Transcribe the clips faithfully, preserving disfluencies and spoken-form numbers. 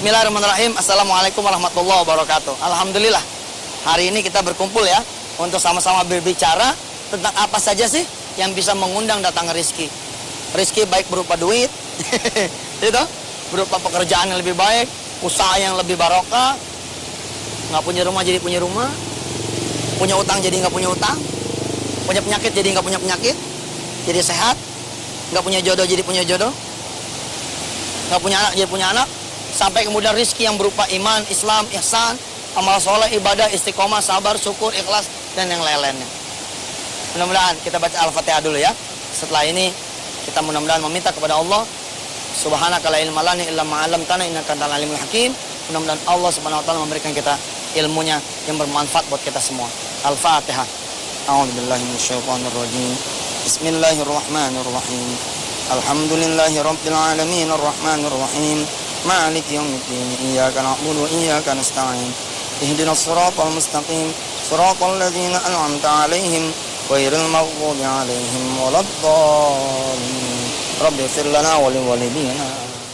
Bismillahirrahmanirrahim. Assalamualaikum warahmatullahi wabarakatuh. Alhamdulillah, hari ini kita berkumpul ya untuk sama-sama berbicara tentang apa saja sih yang bisa mengundang datang rezeki. Rezeki baik berupa duit, itu berupa pekerjaan yang lebih baik, usaha yang lebih barokah, nggak punya rumah jadi punya rumah, punya utang jadi nggak punya utang, punya penyakit jadi nggak punya penyakit, jadi sehat, nggak punya jodoh jadi punya jodoh, nggak punya anak jadi punya anak, sampai kemudian rizki yang berupa iman, Islam, ihsan, amal soleh, ibadah, istiqomah, sabar, syukur, ikhlas, dan yang lain-lainnya. Mudah-mudahan kita baca Al-Fatihah dulu ya. Setelah ini kita mudah-mudahan meminta kepada Allah, Subhanaka la ilma lana illa ma 'allamtana innaka antal alimul hakim. Mudah-mudahan Allah Subhanahu wa taala memberikan kita ilmunya yang bermanfaat buat kita semua. Al-Fatihah. A'udzubillahi minasyaitonir rajim. Bismillahirrahmanirrahim. Alhamdulillahi rabbil alamin arrahmanir rahim. مالك يوم الدين إياك نعبد وإياك نستعين اهدنا الصراط المستقيم صراط الذين أنعمت عليهم غير المغضوب عليهم ولا الضالين رب اغفر لنا ولوالدينا.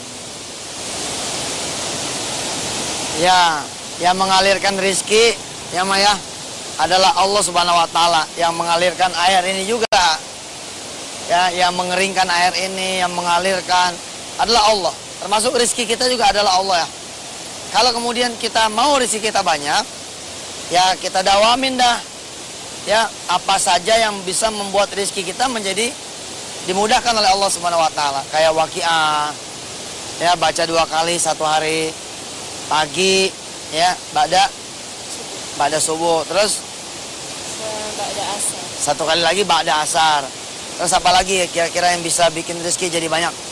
Ya, yang mengalirkan rizki ya Maya adalah Allah Subhanahu wa taala. Yang mengalirkan air ini juga ya, yang mengeringkan air ini, yang mengalirkan adalah Allah. Termasuk rezeki kita juga adalah Allah ya. Kalau kemudian kita mau rezeki kita banyak, ya kita dawamin dah. Ya, apa saja yang bisa membuat rezeki kita menjadi dimudahkan oleh Allah Subhanahu wa taala. Kayak waqiah. Ya, baca dua kali satu hari. Pagi ya, ba'da ba'da subuh. Terus ba'da asar. Satu kali lagi ba'da asar. Terus apa lagi kira-kira yang bisa bikin rezeki jadi banyak?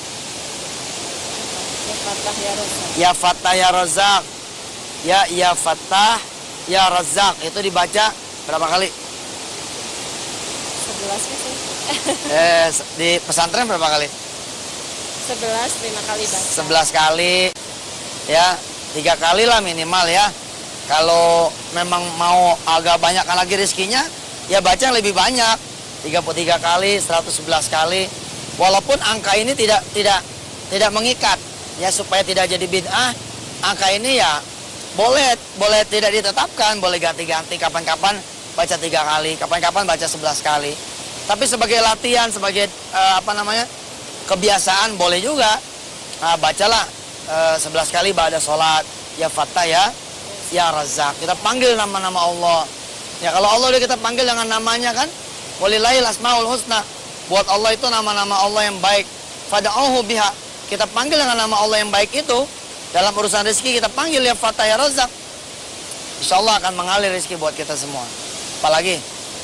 Ya Fattah ya Razak. Ya Ya Fattah ya Razak. Itu dibaca berapa kali? Sebelas sih. eh, di pesantren berapa kali? Sebelas, lima kali baca. Sebelas kali. Ya, tiga kali lah minimal ya. Kalau memang mau agak banyak lagi rezekinya, ya baca yang lebih banyak. tiga puluh tiga kali, seratus sebelas kali. Walaupun angka ini tidak tidak tidak mengikat. Ya supaya tidak jadi bid'ah, angka ini ya boleh boleh tidak ditetapkan, boleh ganti-ganti kapan-kapan baca tiga kali, kapan-kapan baca sebelas kali. Tapi sebagai latihan, sebagai uh, apa namanya kebiasaan boleh juga. Nah, bacalah uh, sebelas kali ba'da sholat, ya Fattah ya, ya Razak. Kita panggil nama-nama Allah. Ya kalau Allah udah kita panggil dengan namanya kan, walillahil asmaul husna. Buat Allah itu nama-nama Allah yang baik. Fad'uhu biha. Kita panggil dengan nama Allah yang baik itu. Dalam urusan rezeki kita panggil ya Fattah ya Razak. Insya Allah akan mengalir rezeki buat kita semua. Apalagi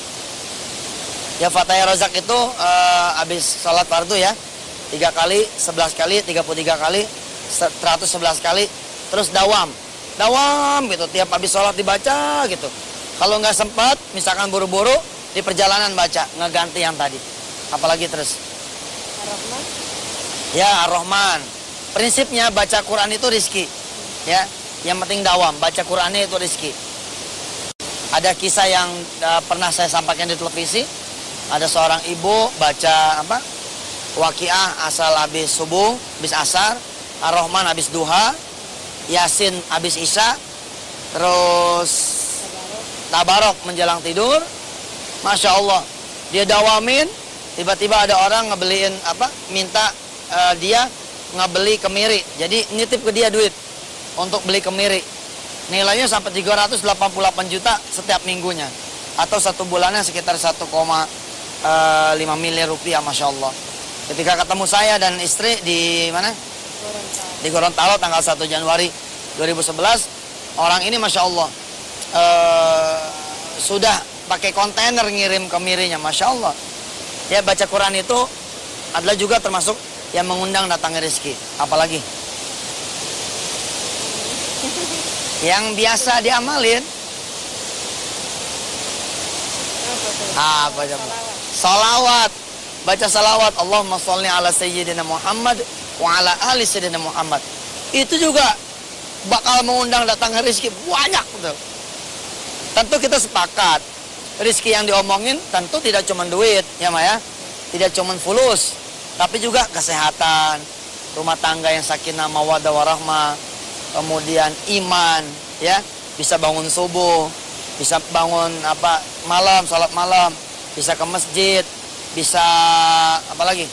ya Fattah ya Razak itu uh, habis salat fardu ya, tiga kali, sebelas kali, tiga puluh tiga kali, seratus sebelas kali. Terus dawam Dawam gitu, tiap habis sholat dibaca gitu. Kalau nggak sempat, misalkan buru-buru, di perjalanan baca, ngeganti yang tadi. Apalagi terus Ar-Rahman. Ya Ar-Rahman. Prinsipnya baca Quran itu rizki. Ya, yang penting dawam. Baca Qurannya itu rizki. Ada kisah yang uh, pernah saya sampaikan di televisi. Ada seorang ibu baca apa? Waqiah asal habis subuh, habis asar. Ar-Rahman habis duha. Yasin habis isya. Terus Tabarok menjelang tidur. Masya Allah. Dia dawamin. Tiba-tiba ada orang ngebeliin apa? Minta Uh, dia ngebeli kemiri, jadi nitip ke dia duit untuk beli kemiri. Nilainya sampai tiga ratus delapan puluh delapan juta setiap minggunya, atau satu bulannya sekitar satu koma lima miliar rupiah, masya Allah. Ketika ketemu saya dan istri di mana? Gorontalo. Di Gorontalo tanggal satu Januari dua ribu sebelas, orang ini masya Allah uh, sudah pakai kontainer ngirim kemirinya, masya Allah. Ya baca Quran itu adalah juga termasuk yang mengundang datangnya rezeki. Apalagi yang biasa diamalin apa aja? Salawat. Baca salawat. Allahumma sholli ala sayyidina Muhammad wa ala ali sayyidina Muhammad. Itu juga bakal mengundang datangnya rezeki banyak betul. Tentu kita sepakat rezeki yang diomongin tentu tidak cuma duit ya Maya, tidak cuma fulus, tapi juga kesehatan, rumah tangga yang sakinah mawaddah warahmah, kemudian iman, ya, bisa bangun subuh, bisa bangun apa malam, sholat malam, bisa ke masjid, bisa apa lagi?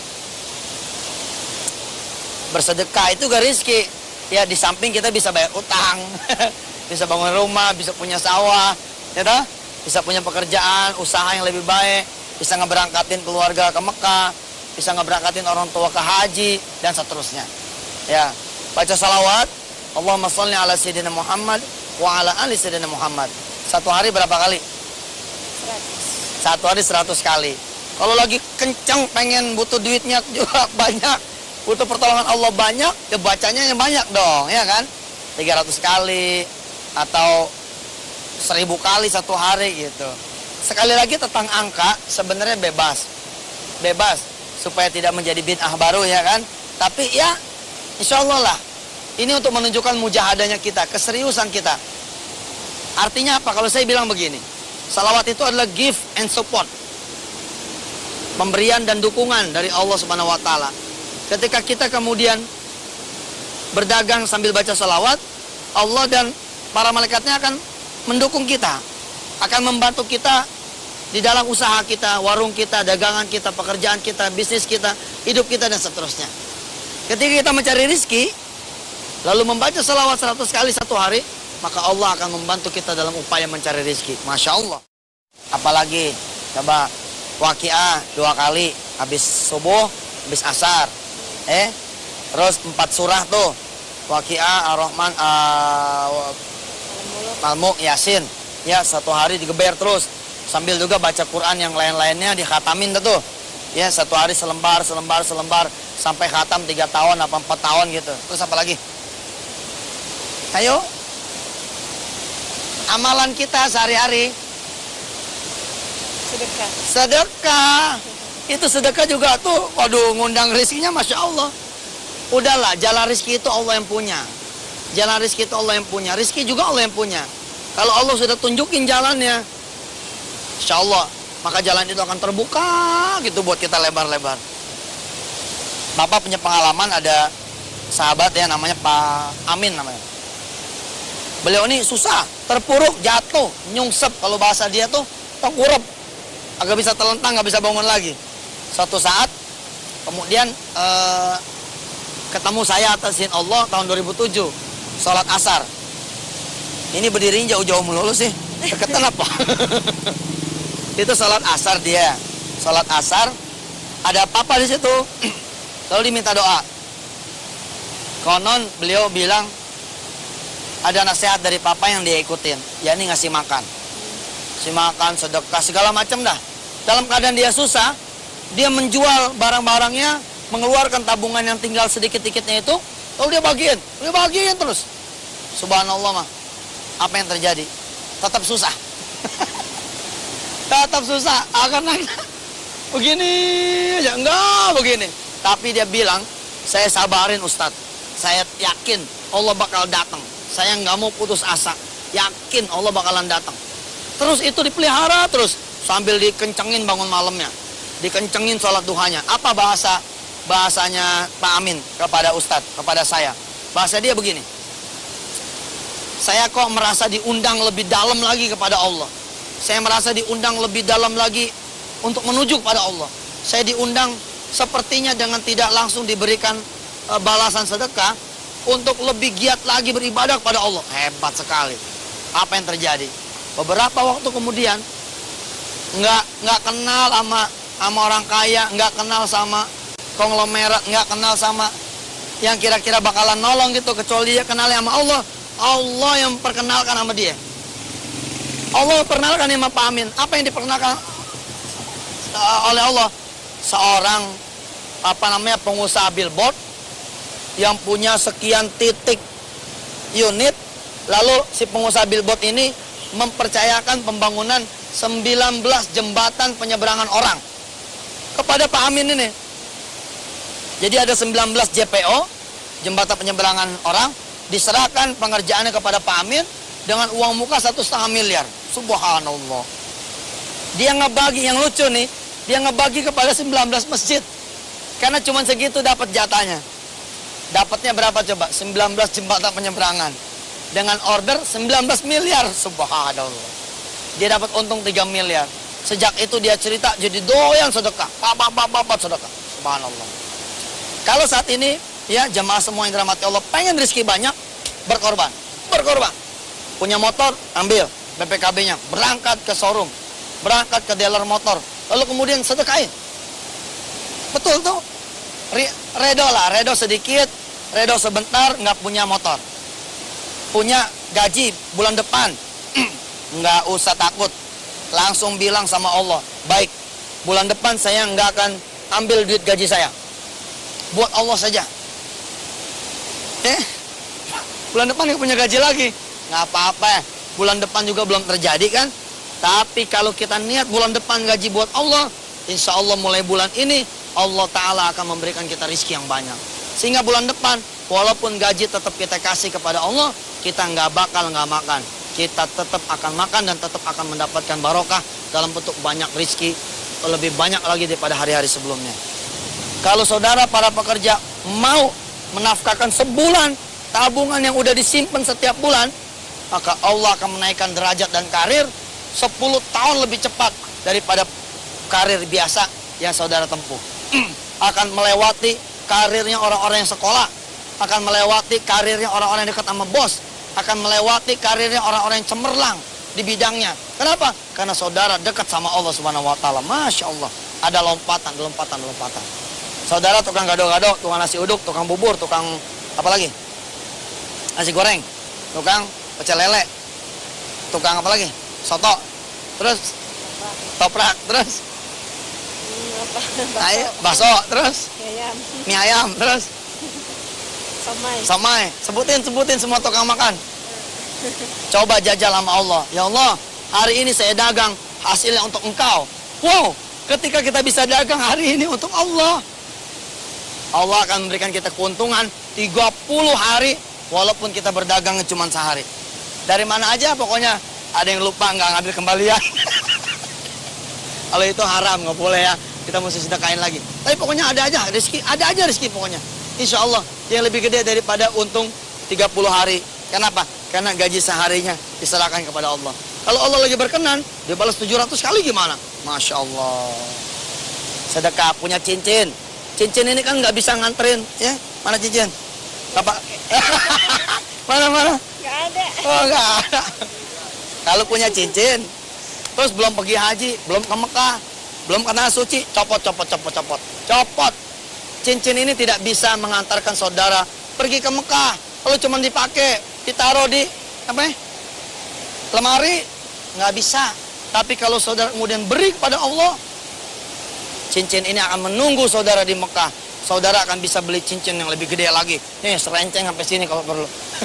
Bersedekah, itu juga rizki. Ya, di samping kita bisa bayar utang, bisa bangun rumah, bisa punya sawah, ya toh? Bisa punya pekerjaan, usaha yang lebih baik, bisa ngeberangkatin keluarga ke Mekah, bisa ngeberangkatin orang tua ke haji, dan seterusnya. Ya, baca salawat, Allahumma sholli ala sayyidina Muhammad wa ala ali sayyidina Muhammad. Satu hari berapa kali? seratus. Satu hari seratus kali. Kalau lagi kenceng, pengen butuh duitnya juga banyak, butuh pertolongan Allah banyak, ya bacanya yang banyak dong, ya kan? tiga ratus kali atau seribu kali satu hari gitu. Sekali lagi tentang angka, sebenarnya bebas. Bebas, supaya tidak menjadi bid'ah baru, ya kan? Tapi ya, insya Allah lah, ini untuk menunjukkan mujahadahnya kita, keseriusan kita. Artinya apa? Kalau saya bilang begini, salawat itu adalah gift and support, pemberian dan dukungan dari Allah Subhanahu wa taala. Ketika kita kemudian berdagang sambil baca salawat, Allah dan para malaikatnya akan mendukung kita, akan membantu kita di dalam usaha kita, warung kita, dagangan kita, pekerjaan kita, bisnis kita, hidup kita, dan seterusnya. Ketika kita mencari rizki, lalu membaca salawat seratus kali satu hari, maka Allah akan membantu kita dalam upaya mencari rizki. Masya Allah. Apalagi, coba waqiah dua kali, habis subuh, habis asar. Eh, terus empat surah tuh, waqiah, ar-Rahman, uh, Al-Mulk, Yasin. Ya, satu hari digeber terus. Sambil juga baca Quran yang lain-lainnya dikhatamin tuh. Ya, satu hari selembar, selembar, selembar. Sampai khatam tiga tahun, apa empat tahun gitu. Terus apa lagi? Ayo. Amalan kita sehari-hari. Sedekah. Sedekah. Itu sedekah juga tuh, waduh, ngundang rizkinya Masya Allah. Udahlah, jalan rizki itu Allah yang punya. Jalan rizki itu Allah yang punya. Rizki juga Allah yang punya. Kalau Allah sudah tunjukin jalannya, Insya Allah, maka jalan itu akan terbuka gitu buat kita lebar-lebar. Bapak punya pengalaman, ada sahabat ya, namanya Pak Amin namanya. Beliau ini susah, terpuruk, jatuh, nyungsep. Kalau bahasa dia tuh, tengkurap. Agak bisa telentang, gak bisa bangun lagi. Suatu saat, kemudian eh, ketemu saya atas izin Allah tahun dua ribu tujuh, sholat asar. Ini berdirinya jauh-jauh melulu sih, deketan apa? Itu sholat asar dia, sholat asar, ada papa di situ, lalu diminta doa. Konon beliau bilang ada nasihat dari papa yang dia ikutin, yakni ngasih makan, ngasih makan, sedekah, segala macam dah. Dalam keadaan dia susah, dia menjual barang-barangnya, mengeluarkan tabungan yang tinggal sedikit-sedikitnya itu, lalu dia bagiin, dia bagiin terus. Subhanallah mah, apa yang terjadi? Tetap susah. Tetap susah, akan begini aja, enggak begini. Tapi dia bilang, saya sabarin Ustadz, saya yakin Allah bakal datang. Saya nggak mau putus asa, yakin Allah bakalan datang. Terus itu dipelihara terus, sambil dikencengin bangun malamnya, dikencengin sholat duhanya. Apa bahasa bahasanya Pak Amin kepada Ustadz, kepada saya? Bahasa dia begini, saya kok merasa diundang lebih dalam lagi kepada Allah. Saya merasa diundang lebih dalam lagi untuk menuju kepada Allah. Saya diundang sepertinya dengan tidak langsung diberikan e, balasan sedekah, untuk lebih giat lagi beribadah kepada Allah. Hebat sekali. Apa yang terjadi? Beberapa waktu kemudian, nggak nggak kenal sama sama orang kaya, nggak kenal sama konglomerat, nggak kenal sama yang kira-kira bakalan nolong gitu, kecuali dia kenal sama Allah. Allah yang perkenalkan sama dia. Allah perkenalkan sama Pak Amin. Apa yang diperkenalkan uh, oleh Allah? Seorang apa namanya pengusaha billboard yang punya sekian titik unit, lalu si pengusaha billboard ini mempercayakan pembangunan sembilan belas jembatan penyeberangan orang kepada Pak Amin ini. Jadi ada sembilan belas J P O, jembatan penyeberangan orang, diserahkan pengerjaannya kepada Pak Amin dengan uang muka satu setengah miliar. Subhanallah. Dia ngebagi, yang lucu nih, dia ngebagi kepada sembilan belas masjid, karena cuma segitu dapat jatahnya. Dapatnya berapa coba? sembilan belas jembatan penyeberangan. Dengan order sembilan belas miliar. Subhanallah. Dia dapat untung tiga miliar. Sejak itu dia cerita jadi doyan sedekah. Papa papa papa sedekah. Subhanallah. Kalau saat ini ya jamaah semua yang dirahmati Allah pengen rezeki banyak, berkorban. Berkorban. Punya motor, ambil B P K B-nya, berangkat ke showroom, berangkat ke dealer motor, lalu kemudian sedekahin. Betul tuh. Redo lah, redo sedikit, redo sebentar, nggak punya motor. Punya gaji bulan depan, nggak usah takut. Langsung bilang sama Allah, baik, bulan depan saya nggak akan ambil duit gaji saya. Buat Allah saja. Eh, bulan depan nggak punya gaji lagi. Nggak apa-apa, bulan depan juga belum terjadi kan. Tapi kalau kita niat bulan depan gaji buat Allah, insya Allah mulai bulan ini Allah Ta'ala akan memberikan kita rizki yang banyak. Sehingga bulan depan walaupun gaji tetap kita kasih kepada Allah, kita nggak bakal nggak makan. Kita tetap akan makan dan tetap akan mendapatkan barokah dalam bentuk banyak rizki, lebih banyak lagi daripada hari-hari sebelumnya. Kalau saudara para pekerja mau menafkahkan sebulan tabungan yang udah disimpan setiap bulan, maka Allah akan menaikkan derajat dan karir sepuluh tahun lebih cepat daripada karir biasa yang saudara tempuh. Akan melewati karirnya orang-orang yang sekolah, akan melewati karirnya orang-orang yang dekat sama bos, akan melewati karirnya orang-orang yang cemerlang di bidangnya. Kenapa? Karena saudara dekat sama Allah Subhanahu wa taala. Masya Allah, ada lompatan, lompatan, lompatan. Saudara tukang gado-gado, tukang nasi uduk, tukang bubur, tukang apa lagi? Nasi goreng, tukang pecel lele, tukang apa lagi? Soto, terus toprak, terus Ayo, bakso, terus ayam, mie ayam, terus somai. somai. Sebutin, sebutin semua tukang makan. Coba jajal sama Allah. Ya Allah, hari ini saya dagang, hasilnya untuk engkau. Wow, ketika kita bisa dagang hari ini untuk Allah, Allah akan memberikan kita keuntungan tiga puluh hari, walaupun kita berdagang cuma sehari. Dari mana aja pokoknya, ada yang lupa nggak ngambil kembalian. Kalau itu haram, nggak boleh ya. Kita mesti sedekahin lagi. Tapi pokoknya ada aja rezeki, ada aja rezeki pokoknya. Insya Allah yang lebih gede daripada untung tiga puluh hari. Kenapa? Karena gaji seharinya diserahkan kepada Allah. Kalau Allah lagi berkenan, dia balas tujuh ratus kali gimana? Masya Allah. Sedekah, punya cincin. Cincin ini kan nggak bisa nganterin, ya? Mana cincin? Apa? Mana-mana? Nggak ada. Oh, nggak ada. Kalau punya cincin, terus belum pergi haji, belum ke Mekah, belum kena suci, copot, copot, copot, copot. Copot. Cincin ini tidak bisa mengantarkan saudara pergi ke Mekah. Kalau cuma dipakai, ditaruh di apa ya? Lemari, nggak bisa. Tapi kalau saudara kemudian beri kepada Allah, cincin ini akan menunggu saudara di Mekah. Saudara akan bisa beli cincin yang lebih gede lagi. Nih, serenceng sampai sini kalau perlu.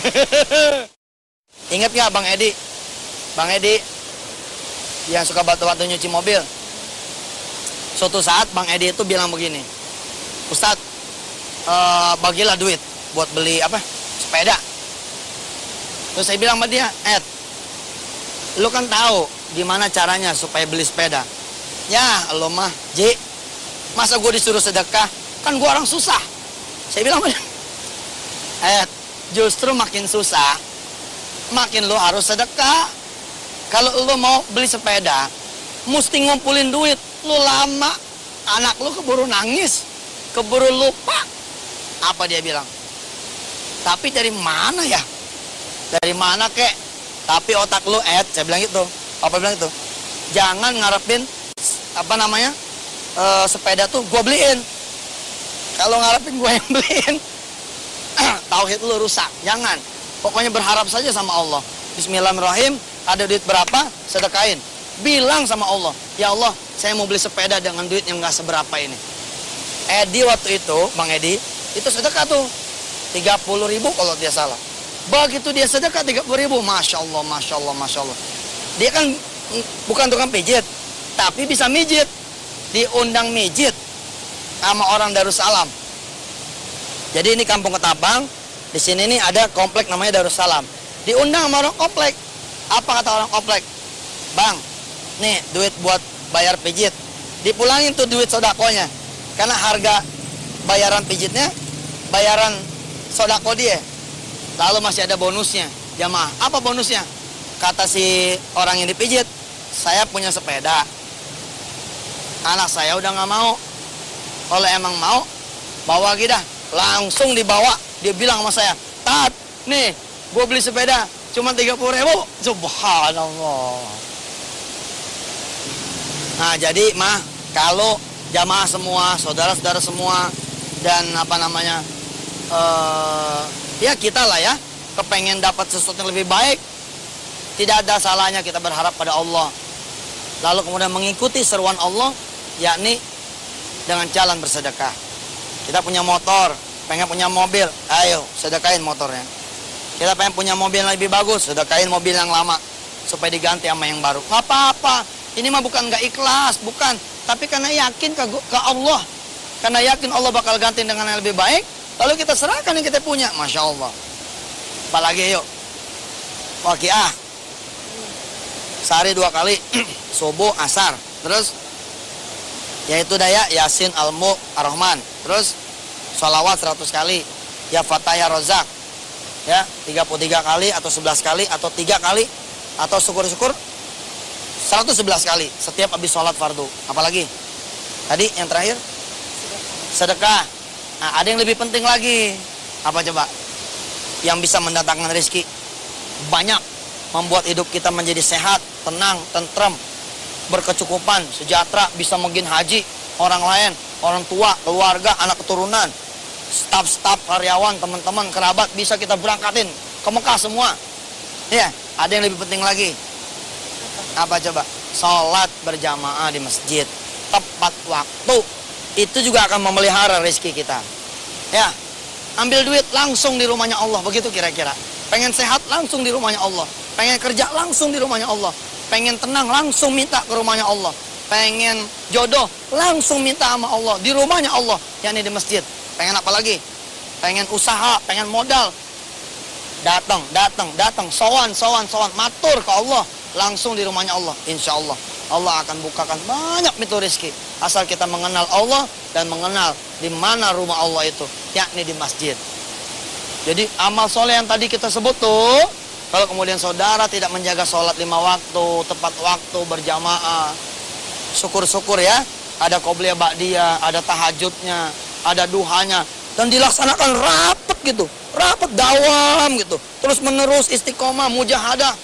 Ingat nggak Bang Edi? Bang Edi yang suka batu-batu nyuci mobil. Suatu saat Bang Edi itu bilang begini, Ustadz, uh, bagilah duit buat beli apa? Sepeda. Terus saya bilang sama dia, Ed, lu kan tahu gimana caranya supaya beli sepeda. Ya, lo mah, Ji, masa gue disuruh sedekah? Kan gue orang susah. Saya bilang sama dia, Ed, justru makin susah, makin lo harus sedekah. Kalau lo mau beli sepeda, mesti ngumpulin duit. Lu lama, anak lu keburu nangis, keburu lupa. Apa dia bilang? Tapi dari mana ya? Dari mana kek? Tapi otak lu, Ed, saya bilang gitu. Apa bilang itu? Jangan ngarepin, apa namanya, e, sepeda tuh gue beliin. Kalau ngarepin gue yang beliin, tauhid lu rusak. Jangan. Pokoknya berharap saja sama Allah. Bismillahirrahmanirrahim, ada duit berapa, sedekahin. Bilang sama Allah, ya Allah, saya mau beli sepeda dengan duit yang gak seberapa ini. Edi waktu itu, Bang Edi, itu sedekah tuh tiga puluh ribu kalau dia salah. Begitu dia sedekah tiga puluh ribu, Masya Allah, Masya Allah, Masya Allah. Dia kan bukan tukang pijit, tapi bisa mijit. Diundang mijit sama orang Darussalam. Jadi ini kampung Ketapang, di sini nih ada komplek namanya Darussalam. Diundang sama orang komplek. Apa kata orang komplek? Bang, nih duit buat bayar pijit. Dipulangin tuh duit sodakonya. Karena harga bayaran pijitnya, bayaran sodako dia. Lalu masih ada bonusnya, jamaah. Apa bonusnya? Kata si orang yang dipijit, saya punya sepeda. Anak saya udah nggak mau. Kalau emang mau, bawa lagi dah. Langsung dibawa. Dia bilang sama saya, Tat, nih, gue beli sepeda, cuma tiga puluh ribu. Subhanallah. Nah, jadi mah, kalau jamaah semua, saudara-saudara semua, dan apa namanya, uh, ya kita lah ya, kepengen dapat sesuatu yang lebih baik, tidak ada salahnya kita berharap pada Allah. Lalu kemudian mengikuti seruan Allah, yakni dengan jalan bersedekah. Kita punya motor, pengen punya mobil, ayo sedekahin motornya. Kita pengen punya mobil yang lebih bagus, sedekahin mobil yang lama, supaya diganti sama yang baru. Gak apa-apa, ini mah bukan gak ikhlas, bukan. Tapi karena yakin ke, ke Allah, karena yakin Allah bakal ganti dengan yang lebih baik, lalu kita serahkan yang kita punya. Masya Allah. Apalagi yuk, waqiah, sehari dua kali, subuh, asar, terus yaitu daya Yasin, Al-Mulk, Ar-Rahman, terus sholawat seratus kali, ya Fatah, ya Rozak, ya tiga puluh tiga kali atau sebelas kali atau tiga kali atau syukur-syukur seratus sebelas kali setiap habis sholat fardu. Apalagi tadi yang terakhir sedekah. Nah, ada yang lebih penting lagi. Apa coba? Yang bisa mendatangkan rezeki banyak, membuat hidup kita menjadi sehat, tenang, tentrem, berkecukupan, sejahtera, bisa mungkin haji orang lain, orang tua, keluarga, anak keturunan, staf-staf, karyawan, teman-teman, kerabat, bisa kita berangkatin ke Mekah semua. Ya, ada yang lebih penting lagi. Apa coba? Sholat berjamaah di masjid tepat waktu. Itu juga akan memelihara rezeki kita. Ya, ambil duit langsung di rumahnya Allah, begitu kira-kira. Pengen sehat langsung di rumahnya Allah. Pengen kerja langsung di rumahnya Allah. Pengen tenang langsung minta ke rumahnya Allah. Pengen jodoh langsung minta sama Allah di rumahnya Allah, yakni di masjid. Pengen apa lagi? Pengen usaha, pengen modal, datang, datang, datang, sowan, sowan, sowan, matur ke Allah langsung di rumahnya Allah. Insya Allah Allah akan bukakan banyak pintu rezeki, asal kita mengenal Allah dan mengenal di mana rumah Allah itu, yakni di masjid. Jadi amal soleh yang tadi kita sebut tuh, kalau kemudian saudara tidak menjaga sholat lima waktu, tepat waktu, berjamaah, syukur-syukur ya, ada qobliyah ba'diyah, ada tahajudnya, ada duhanya, dan dilaksanakan rapet gitu, rapet dawam gitu, terus menerus istiqomah, mujahadah.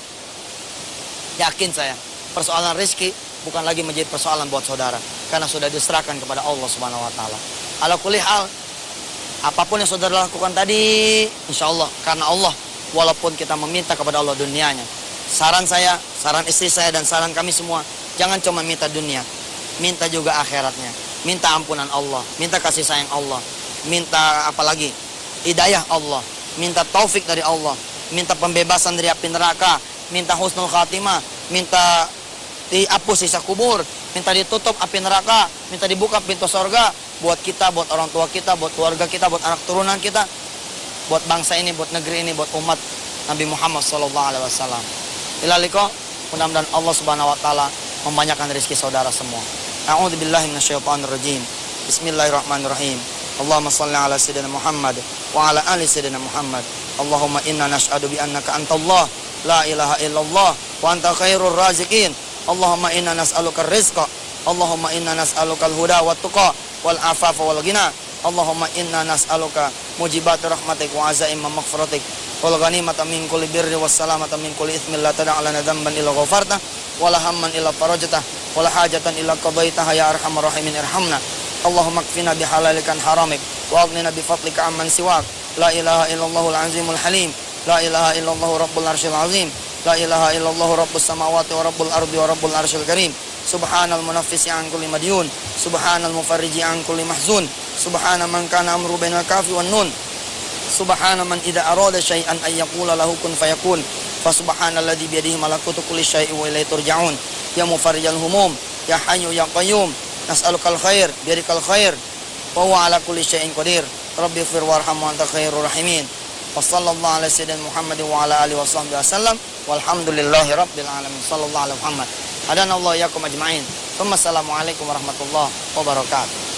Yakin saya, persoalan rezeki bukan lagi menjadi persoalan buat saudara, karena sudah diserahkan kepada Allah Subhanahu Wa Taala. Ala kulli hal, apapun yang saudara lakukan tadi, insya Allah karena Allah. Walaupun kita meminta kepada Allah dunianya, saran saya, saran istri saya, dan saran kami semua, jangan cuma minta dunia, minta juga akhiratnya. Minta ampunan Allah, minta kasih sayang Allah, minta apa lagi? Hidayah Allah, minta taufik dari Allah, minta pembebasan dari api neraka, minta husnul khatimah, minta dihapus sisa kubur, minta ditutup api neraka, minta dibuka pintu surga buat kita, buat orang tua kita, buat keluarga kita, buat anak turunan kita, buat bangsa ini, buat negeri ini, buat umat Nabi Muhammad Sallallahu Alaihi Wasallam. Ila liqa, mudah-mudahan Allah Subhanahu Wa Taala membanyakkan rezeki saudara semua. A'udzubillahi minasyaitonirrajim. Bismillahirrahmanirrahim. Allahumma shalli ala sayyidina Muhammad wa ala ali sayyidina Muhammad. Allahumma inna nash'adu bi annaka antallah la ilaha illallah wa anta khairur raziqin. Allahumma inna nas'aluka rizqa. Allahumma inna nas'aluka al-huda wa tuqa wal afafa wal ghina. Allahumma inna nas'aluka mujibat rahmatik wa azaim maghfiratik wal ghanimata min kulli birri was salamata min kulli ithmin la tad'a lana dhanban illa ghafarta wala hamman illa farajta wala hajatan illa qadaitaha ya arhamar rahimin irhamna. Allahumma kfina bihalalikan haramik wa aghnina bi fadlika amman siwak. La ilaha illallahul azimul halim. La ilaha illallah rabbul arsyil azim. La ilaha illallah rabbus samawati wa rabbul ardi wa rabbul arsyil karim. Subhanal munaffisi an kulli madyun. Subhanal mufarriji an kulli mahzun. Subhana man kana amru bainal kafi wan nun. Subhana man idza arada syai'an ay yaqula lahu kun fayakun. Fa subhanalladzi bi yadihi malakutu kulli syai'in wa ilaihi turja'un. Ya mufarrijal humum, ya hayyu ya qayyum, nas'alukal khair bi yadikal khair wa huwa ala kulli syai'in qadir. Rabbi ighfir warham wa anta khairur rahimin. Wa sallallahu ala sayyidina Muhammadin wa ala alihi washabbihi wasallam. Walhamdulillahi rabbil alamin. Sallallahu alaihi Muhammad. Hadanallahu iyyakum ajma'in. Assalamualaikum warahmatullahi wabarakatuh.